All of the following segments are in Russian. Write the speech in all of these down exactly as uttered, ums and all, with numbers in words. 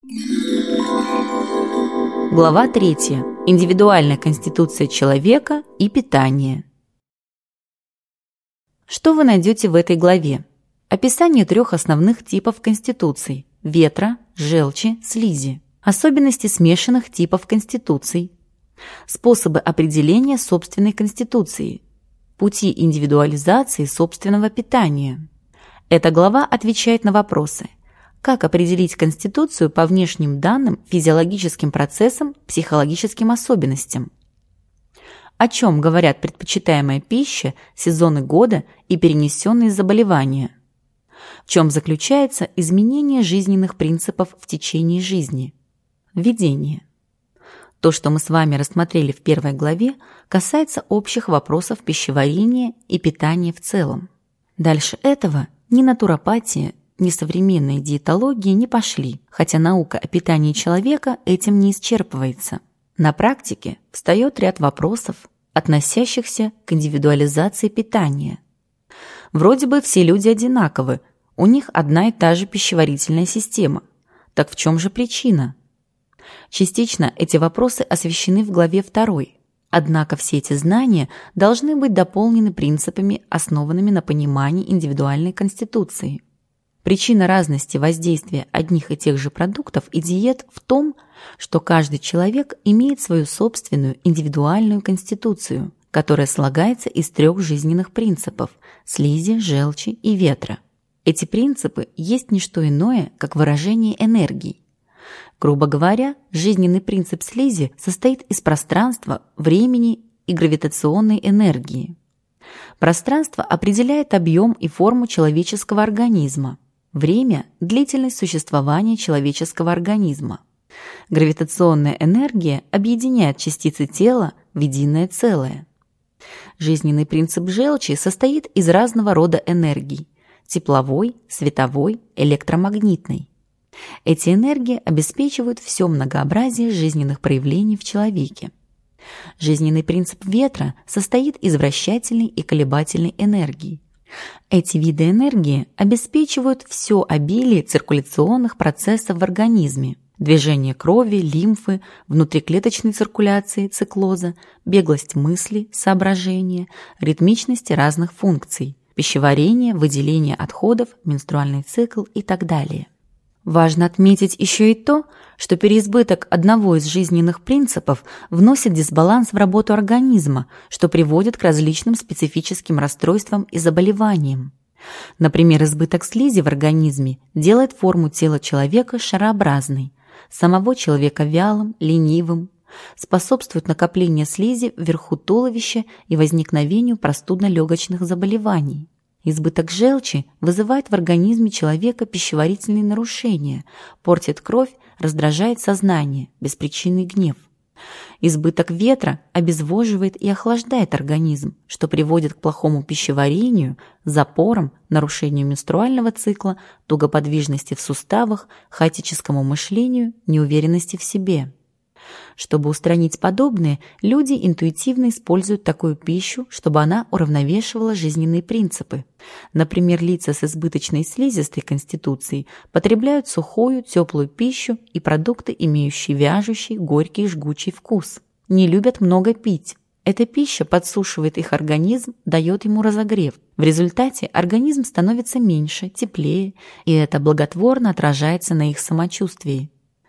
Глава третья. Индивидуальная конституция человека и питание. Что вы найдете в этой главе? Описание трех основных типов конституций – ветра, желчи, слизи. Особенности смешанных типов конституций. Способы определения собственной конституции. Пути индивидуализации собственного питания. Эта глава отвечает на вопросы: как определить конституцию по внешним данным, физиологическим процессам, психологическим особенностям? О чем говорят предпочитаемая пища, сезоны года и перенесенные заболевания? В чем заключается изменение жизненных принципов в течение жизни? Введение. То, что мы с вами рассмотрели в первой главе, касается общих вопросов пищеварения и питания в целом. Дальше этого ни натуропатия, ни современная диетология не пошли, хотя наука о питании человека этим не исчерпывается. На практике встает ряд вопросов, относящихся к индивидуализации питания. Вроде бы все люди одинаковы, у них одна и та же пищеварительная система. Так в чем же причина? Частично эти вопросы освещены в главе второй. Однако все эти знания должны быть дополнены принципами, основанными на понимании индивидуальной конституции. Причина разности воздействия одних и тех же продуктов и диет в том, что каждый человек имеет свою собственную индивидуальную конституцию, которая слагается из трех жизненных принципов – слизи, желчи и ветра. Эти принципы есть не что иное, как выражение энергии. Грубо говоря, жизненный принцип слизи состоит из пространства, времени и гравитационной энергии. Пространство определяет объем и форму человеческого организма. Время – длительность существования человеческого организма. Гравитационная энергия объединяет частицы тела в единое целое. Жизненный принцип желчи состоит из разного рода энергий – тепловой, световой, электромагнитной. Эти энергии обеспечивают все многообразие жизненных проявлений в человеке. Жизненный принцип ветра состоит из вращательной и колебательной энергии. Эти виды энергии обеспечивают все обилие циркуляционных процессов в организме: движение крови, лимфы, внутриклеточной циркуляции, циклоза, беглость мысли, соображения, ритмичность разных функций, пищеварение, выделение отходов, менструальный цикл и так далее. Важно отметить еще и то, что переизбыток одного из жизненных принципов вносит дисбаланс в работу организма, что приводит к различным специфическим расстройствам и заболеваниям. Например, избыток слизи в организме делает форму тела человека шарообразной, самого человека вялым, ленивым, способствует накоплению слизи вверху туловища и возникновению простудно-легочных заболеваний. Избыток желчи вызывает в организме человека пищеварительные нарушения, портит кровь, раздражает сознание, беспричинный гнев. Избыток ветра обезвоживает и охлаждает организм, что приводит к плохому пищеварению, запорам, нарушению менструального цикла, тугоподвижности в суставах, хаотическому мышлению, неуверенности в себе. Чтобы устранить подобное, люди интуитивно используют такую пищу, чтобы она уравновешивала жизненные принципы. Например, лица с избыточной слизистой конституцией потребляют сухую, теплую пищу и продукты, имеющие вяжущий, горький, жгучий вкус. Не любят много пить. Эта пища подсушивает их организм, дает ему разогрев. В результате организм становится меньше, теплее, и это благотворно отражается на их самочувствии.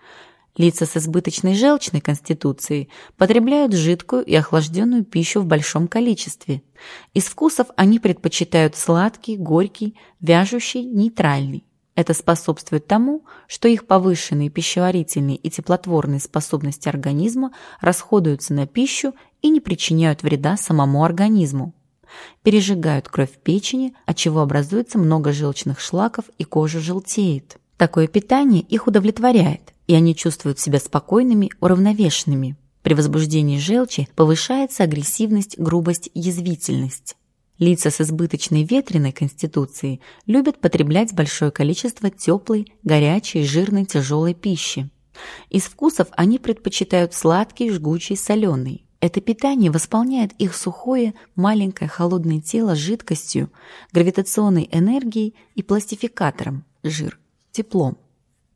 Лица с избыточной желчной конституцией потребляют жидкую и охлажденную пищу в большом количестве. Из вкусов они предпочитают сладкий, горький, вяжущий, нейтральный. Это способствует тому, что их повышенные пищеварительные и теплотворные способности организма расходуются на пищу и не причиняют вреда самому организму. Пережигают кровь в печени, отчего образуется много желчных шлаков и кожа желтеет. Такое питание их удовлетворяет, и они чувствуют себя спокойными, уравновешенными. При возбуждении желчи повышается агрессивность, грубость, язвительность. Лица с избыточной ветреной конституцией любят потреблять большое количество теплой, горячей, жирной, тяжелой пищи. Из вкусов они предпочитают сладкий, жгучий, соленый. Это питание восполняет их сухое, маленькое, холодное тело жидкостью, гравитационной энергией и пластификатором – жир, теплом.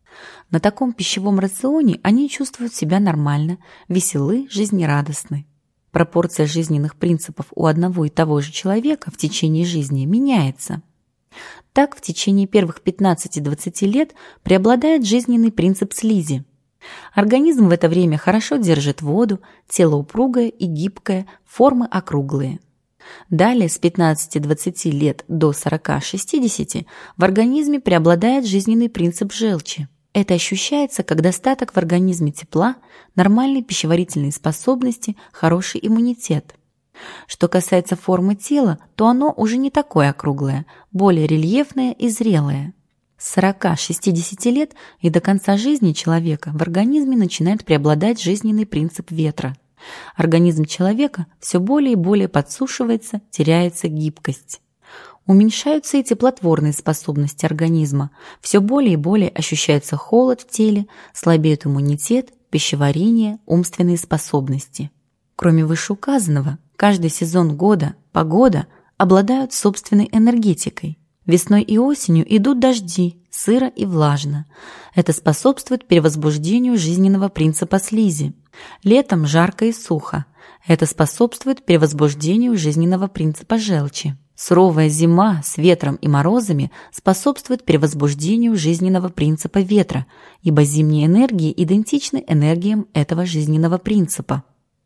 На таком пищевом рационе они чувствуют себя нормально, веселы, жизнерадостны. Пропорция жизненных принципов у одного и того же человека в течение жизни меняется. Так, в течение первых пятнадцати-двадцати лет преобладает жизненный принцип слизи. Организм в это время хорошо держит воду, тело упругое и гибкое, формы округлые. Далее, с пятнадцати-двадцати лет до сорока-шестидесяти в организме преобладает жизненный принцип желчи. Это ощущается как достаток в организме тепла, нормальные пищеварительные способности, хороший иммунитет. Что касается формы тела, то оно уже не такое округлое, более рельефное и зрелое. С сорока-шестидесяти лет и до конца жизни человека в организме начинает преобладать жизненный принцип ветра. Организм человека все более и более подсушивается, теряется гибкость. Уменьшаются и теплотворные способности организма, все более и более ощущается холод в теле, слабеет иммунитет, пищеварение, умственные способности. Кроме вышеуказанного, каждый сезон года, погода обладают собственной энергетикой. Весной и осенью идут дожди, сыро и влажно. Это способствует перевозбуждению жизненного принципа слизи. Летом жарко и сухо. Это способствует перевозбуждению жизненного принципа желчи. Суровая зима с ветром и морозами способствует перевозбуждению жизненного принципа ветра, ибо зимние энергии идентичны энергиям этого жизненного принципа.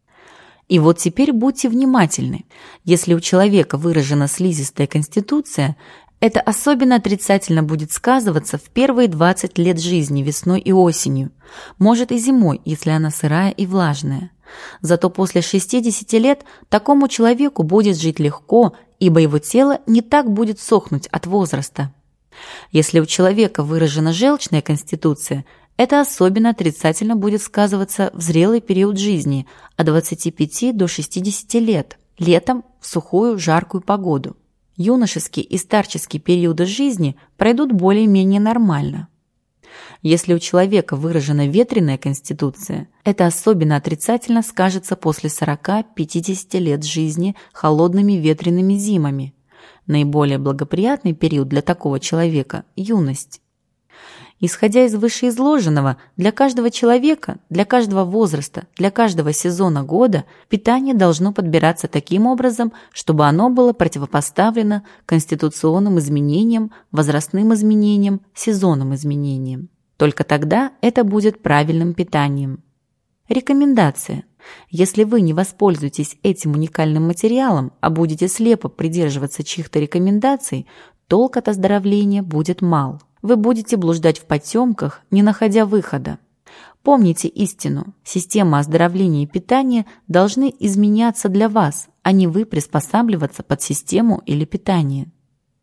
И вот теперь будьте внимательны. Если у человека выражена слизистая конституция, это особенно отрицательно будет сказываться в первые двадцать лет жизни весной и осенью, может и зимой, если она сырая и влажная. Зато после шестидесяти лет такому человеку будет жить легко, ибо его тело не так будет сохнуть от возраста. Если у человека выражена желчная конституция, это особенно отрицательно будет сказываться в зрелый период жизни от двадцати пяти до шестидесяти лет, летом в сухую жаркую погоду. Юношеские и старческие периоды жизни пройдут более-менее нормально. Если у человека выражена ветреная конституция, это особенно отрицательно скажется после сорока-пятидесяти лет жизни холодными ветреными зимами. Наиболее благоприятный период для такого человека – юность. Исходя из вышеизложенного, для каждого человека, для каждого возраста, для каждого сезона года питание должно подбираться таким образом, чтобы оно было противопоставлено конституционным изменениям, возрастным изменениям, сезонным изменениям. Только тогда это будет правильным питанием. Рекомендация. Если вы не воспользуетесь этим уникальным материалом, а будете слепо придерживаться чьих-то рекомендаций, толк от оздоровления будет мал. Вы будете блуждать в потемках, не находя выхода. Помните истину. Система оздоровления и питания должны изменяться для вас, а не вы приспосабливаться под систему или питание.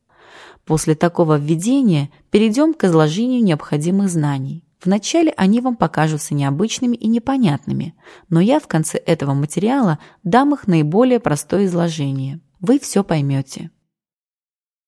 После такого введения перейдем к изложению необходимых знаний. Вначале они вам покажутся необычными и непонятными, но я в конце этого материала дам их наиболее простое изложение. Вы все поймете.